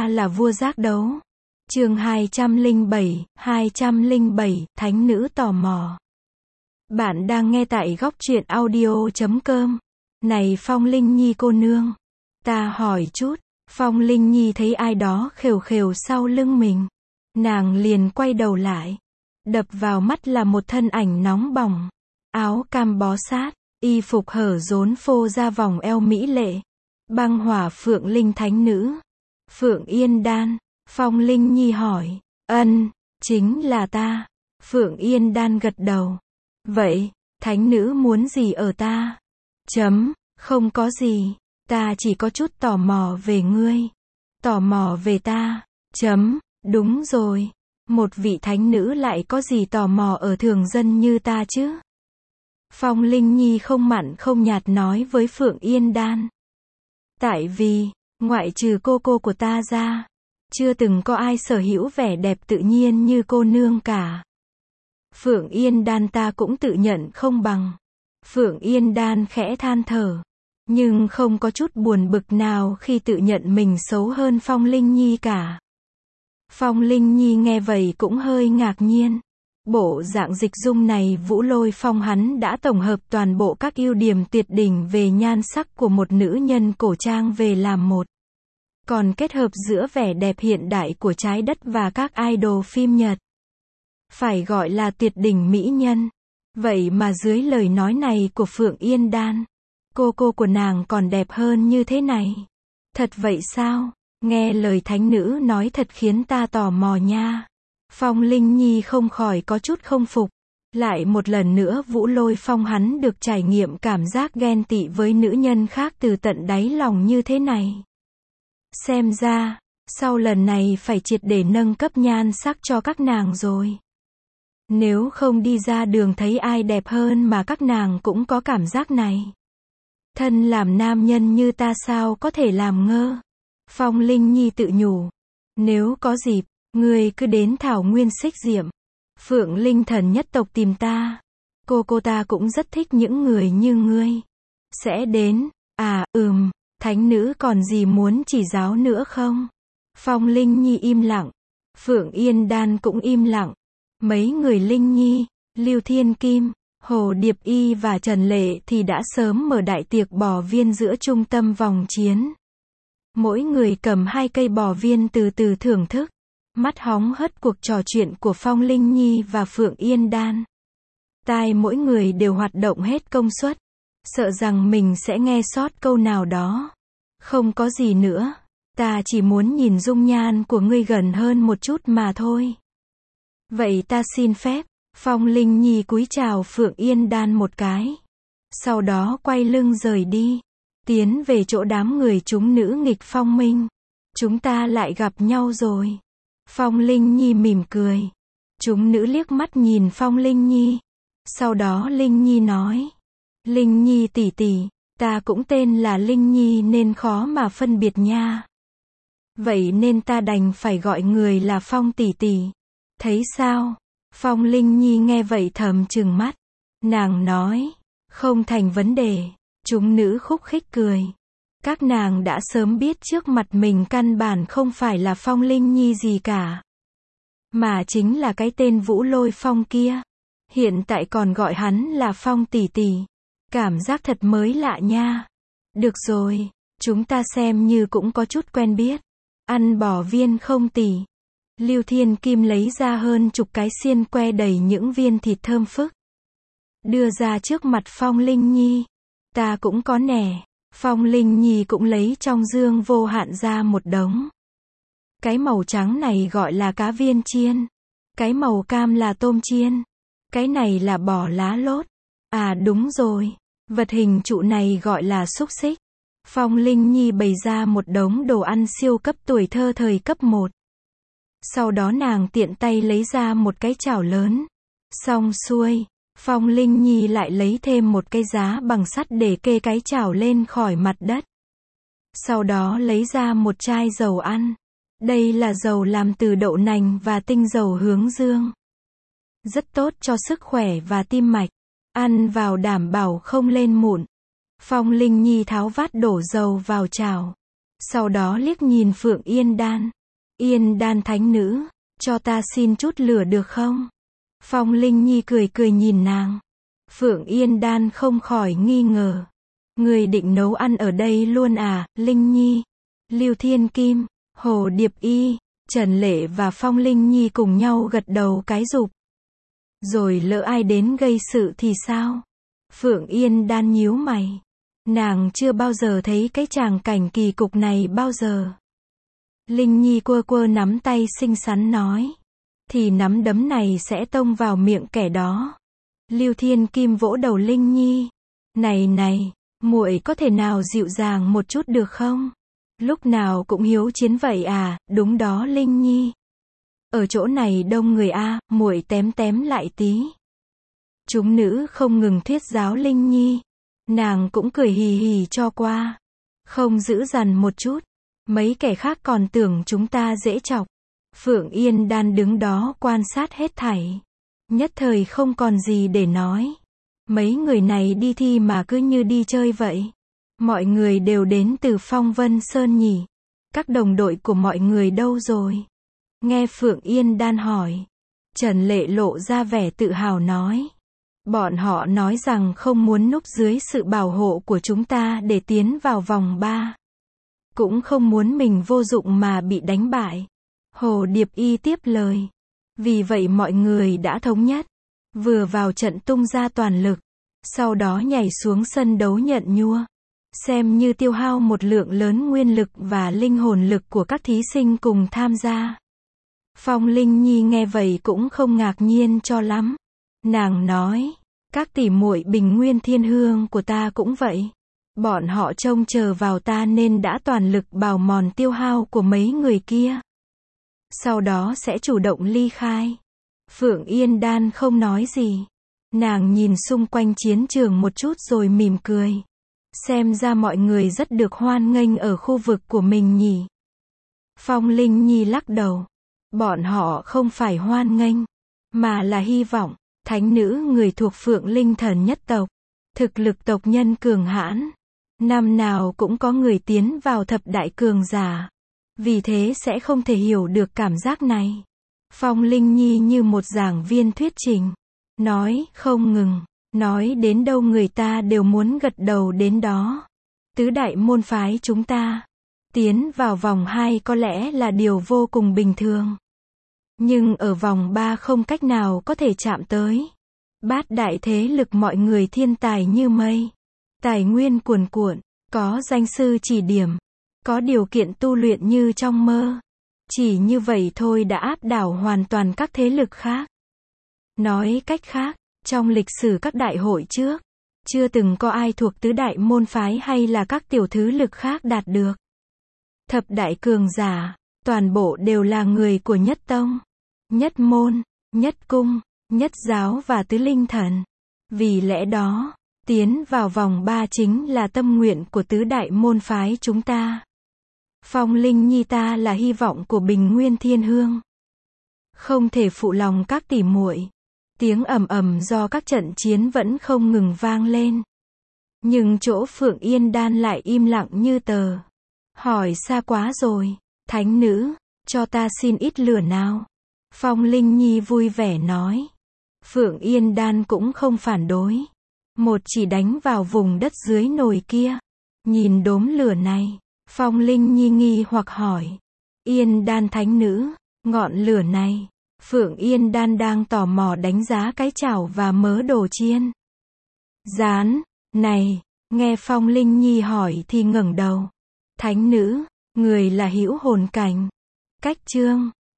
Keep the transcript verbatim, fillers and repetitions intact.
ta là vua giác đấu. Chương hai trăm lẻ bảy, hai trăm lẻ bảy, Thánh nữ tò mò. Bạn đang nghe tại góc truyện audio chấm com. Này Phong Linh Nhi cô nương, ta hỏi chút. Phong Linh Nhi thấy ai đó khều khều sau lưng mình. Nàng liền quay đầu lại. Đập vào mắt là một thân ảnh nóng bỏng. Áo cam bó sát, y phục hở rốn phô ra vòng eo mỹ lệ. Băng hỏa Phượng Linh thánh nữ. Phượng Yên Đan. Phong Linh Nhi hỏi. Ân, chính là ta. Phượng Yên Đan gật đầu. Vậy, thánh nữ muốn gì ở ta? Chấm, không có gì. Ta chỉ có chút tò mò về ngươi. Tò mò về ta. Chấm, đúng rồi. Một vị thánh nữ lại có gì tò mò ở thường dân như ta chứ? Phong Linh Nhi không mặn không nhạt nói với Phượng Yên Đan. Tại vì, ngoại trừ cô cô của ta ra, chưa từng có ai sở hữu vẻ đẹp tự nhiên như cô nương cả. Phượng Yên Đan ta cũng tự nhận không bằng. Phượng Yên Đan khẽ than thở, nhưng không có chút buồn bực nào khi tự nhận mình xấu hơn Phong Linh Nhi cả. Phong Linh Nhi nghe vậy cũng hơi ngạc nhiên. Bộ dạng dịch dung này Vũ Lôi Phong hắn đã tổng hợp toàn bộ các ưu điểm tuyệt đỉnh về nhan sắc của một nữ nhân cổ trang về làm một. Còn kết hợp giữa vẻ đẹp hiện đại của trái đất và các idol phim Nhật. Phải gọi là tuyệt đỉnh mỹ nhân. Vậy mà dưới lời nói này của Phượng Yên Đan, cô cô của nàng còn đẹp hơn như thế này. Thật vậy sao? Nghe lời thánh nữ nói thật khiến ta tò mò nha. Phong Linh Nhi không khỏi có chút không phục. Lại một lần nữa Vũ Lôi Phong hắn được trải nghiệm cảm giác ghen tị với nữ nhân khác từ tận đáy lòng như thế này. Xem ra, sau lần này phải triệt để nâng cấp nhan sắc cho các nàng rồi. Nếu không đi ra đường thấy ai đẹp hơn mà các nàng cũng có cảm giác này. Thân làm nam nhân như ta sao có thể làm ngơ. Phong Linh Nhi tự nhủ. Nếu có dịp, ngươi cứ đến Thảo Nguyên Xích Diệm. Phượng Linh thần nhất tộc tìm ta. Cô cô ta cũng rất thích những người như ngươi. Sẽ đến. À, ừm, thánh nữ còn gì muốn chỉ giáo nữa không? Phong Linh Nhi im lặng. Phượng Yên Đan cũng im lặng. Mấy người Linh Nhi, Lưu Thiên Kim, Hồ Điệp Y và Trần Lệ thì đã sớm mở đại tiệc bò viên giữa trung tâm vòng chiến. Mỗi người cầm hai cây bò viên từ từ thưởng thức. Mắt hóng hớt cuộc trò chuyện của Phong Linh Nhi và Phượng Yên Đan. Tai mỗi người đều hoạt động hết công suất. Sợ rằng mình sẽ nghe sót câu nào đó. Không có gì nữa. Ta chỉ muốn nhìn dung nhan của ngươi gần hơn một chút mà thôi. Vậy ta xin phép. Phong Linh Nhi cúi chào Phượng Yên Đan một cái. Sau đó quay lưng rời đi. Tiến về chỗ đám người chúng nữ nghịch phong minh. Chúng ta lại gặp nhau rồi. Phong Linh Nhi mỉm cười. Chúng nữ liếc mắt nhìn Phong Linh Nhi. Sau đó Linh Nhi nói. Linh Nhi tỷ tỷ, ta cũng tên là Linh Nhi nên khó mà phân biệt nha. Vậy nên ta đành phải gọi người là Phong tỷ tỷ. Thấy sao? Phong Linh Nhi nghe vậy thầm trừng mắt. Nàng nói. Không thành vấn đề. Chúng nữ khúc khích cười. Các nàng đã sớm biết trước mặt mình căn bản không phải là Phong Linh Nhi gì cả. Mà chính là cái tên Vũ Lôi Phong kia. Hiện tại còn gọi hắn là Phong tỷ tỷ. Cảm giác thật mới lạ nha. Được rồi, chúng ta xem như cũng có chút quen biết. Ăn bò viên không tỷ? Lưu Thiên Kim lấy ra hơn chục cái xiên que đầy những viên thịt thơm phức. Đưa ra trước mặt Phong Linh Nhi. Ta cũng có nè. Phong Linh Nhi cũng lấy trong dương vô hạn ra một đống. Cái màu trắng này gọi là cá viên chiên. Cái màu cam là tôm chiên. Cái này là bò lá lốt. À đúng rồi. Vật hình trụ này gọi là xúc xích. Phong Linh Nhi bày ra một đống đồ ăn siêu cấp tuổi thơ thời cấp một. Sau đó nàng tiện tay lấy ra một cái chảo lớn. Xong xuôi, Phong Linh Nhi lại lấy thêm một cái giá bằng sắt để kê cái chảo lên khỏi mặt đất. Sau đó lấy ra một chai dầu ăn. Đây là dầu làm từ đậu nành và tinh dầu hướng dương. Rất tốt cho sức khỏe và tim mạch. Ăn vào đảm bảo không lên mụn. Phong Linh Nhi tháo vát đổ dầu vào chảo. Sau đó liếc nhìn Phượng Yên Đan. Yên Đan thánh nữ, cho ta xin chút lửa được không? Phong Linh Nhi cười cười nhìn nàng. Phượng Yên Đan không khỏi nghi ngờ. Người định nấu ăn ở đây luôn à, Linh Nhi? Lưu Thiên Kim, Hồ Điệp Y, Trần Lệ và Phong Linh Nhi cùng nhau gật đầu cái rụp. Rồi lỡ ai đến gây sự thì sao? Phượng Yên Đan nhíu mày. Nàng chưa bao giờ thấy cái tràng cảnh kỳ cục này bao giờ. Linh Nhi quơ quơ nắm tay xinh xắn nói. Thì nắm đấm này sẽ tông vào miệng kẻ đó. Lưu Thiên Kim vỗ đầu Linh Nhi. Này này, muội có thể nào dịu dàng một chút được không? Lúc nào cũng hiếu chiến vậy à? Đúng đó Linh Nhi. Ở chỗ này đông người a, muội tém tém lại tí. Chúng nữ không ngừng thuyết giáo Linh Nhi. Nàng cũng cười hì hì cho qua. Không giữ dằn một chút. Mấy kẻ khác còn tưởng chúng ta dễ chọc. Phượng Yên Đan đứng đó quan sát hết thảy. Nhất thời không còn gì để nói. Mấy người này đi thi mà cứ như đi chơi vậy. Mọi người đều đến từ Phong Vân Sơn nhỉ. Các đồng đội của mọi người đâu rồi? Nghe Phượng Yên Đan hỏi. Trần Lệ lộ ra vẻ tự hào nói. Bọn họ nói rằng không muốn núp dưới sự bảo hộ của chúng ta để tiến vào vòng ba. Cũng không muốn mình vô dụng mà bị đánh bại. Hồ Điệp Y tiếp lời. Vì vậy mọi người đã thống nhất. Vừa vào trận tung ra toàn lực. Sau đó nhảy xuống sân đấu nhận nhua. Xem như tiêu hao một lượng lớn nguyên lực và linh hồn lực của các thí sinh cùng tham gia. Phong Linh Nhi nghe vậy cũng không ngạc nhiên cho lắm. Nàng nói. Các tỷ muội Bình Nguyên Thiên Hương của ta cũng vậy. Bọn họ trông chờ vào ta nên đã toàn lực bào mòn tiêu hao của mấy người kia. Sau đó sẽ chủ động ly khai. Phượng Yên Đan không nói gì. Nàng nhìn xung quanh chiến trường một chút rồi mỉm cười. Xem ra mọi người rất được hoan nghênh ở khu vực của mình nhỉ. Phong Linh Nhi lắc đầu. Bọn họ không phải hoan nghênh, mà là hy vọng. Thánh nữ người thuộc Phượng Linh Thần nhất tộc. Thực lực tộc nhân cường hãn. Năm nào cũng có người tiến vào thập đại cường giả. Vì thế sẽ không thể hiểu được cảm giác này. Phong Linh Nhi như một giảng viên thuyết trình. Nói không ngừng. Nói đến đâu người ta đều muốn gật đầu đến đó. Tứ đại môn phái chúng ta. Tiến vào vòng hai có lẽ là điều vô cùng bình thường. Nhưng ở vòng ba không cách nào có thể chạm tới. Bát đại thế lực mọi người thiên tài như mây. Tài nguyên cuồn cuộn. Có danh sư chỉ điểm. Có điều kiện tu luyện như trong mơ. Chỉ như vậy thôi đã áp đảo hoàn toàn các thế lực khác. Nói cách khác, trong lịch sử các đại hội trước, chưa từng có ai thuộc tứ đại môn phái hay là các tiểu thứ lực khác đạt được. Thập đại cường giả, toàn bộ đều là người của nhất tông, nhất môn, nhất cung, nhất giáo và tứ linh thần. Vì lẽ đó, tiến vào vòng ba chính là tâm nguyện của tứ đại môn phái chúng ta. Phong Linh Nhi ta là hy vọng của Bình Nguyên Thiên Hương. Không thể phụ lòng các tỷ muội. Tiếng ầm ầm do các trận chiến vẫn không ngừng vang lên. Nhưng chỗ Phượng Yên Đan lại im lặng như tờ. Hỏi xa quá rồi. Thánh nữ, cho ta xin ít lửa nào. Phong Linh Nhi vui vẻ nói. Phượng Yên Đan cũng không phản đối. Một chỉ đánh vào vùng đất dưới nồi kia. Nhìn đốm lửa này. Phong Linh Nhi nghi hoặc hỏi. Yên Đan thánh nữ, ngọn lửa này. Phượng Yên Đan đang tò mò đánh giá cái chảo và mớ đồ chiên. Rán, này, nghe Phong Linh Nhi hỏi thì ngẩng đầu. Thánh nữ, người là hữu hồn cảnh. Cách chương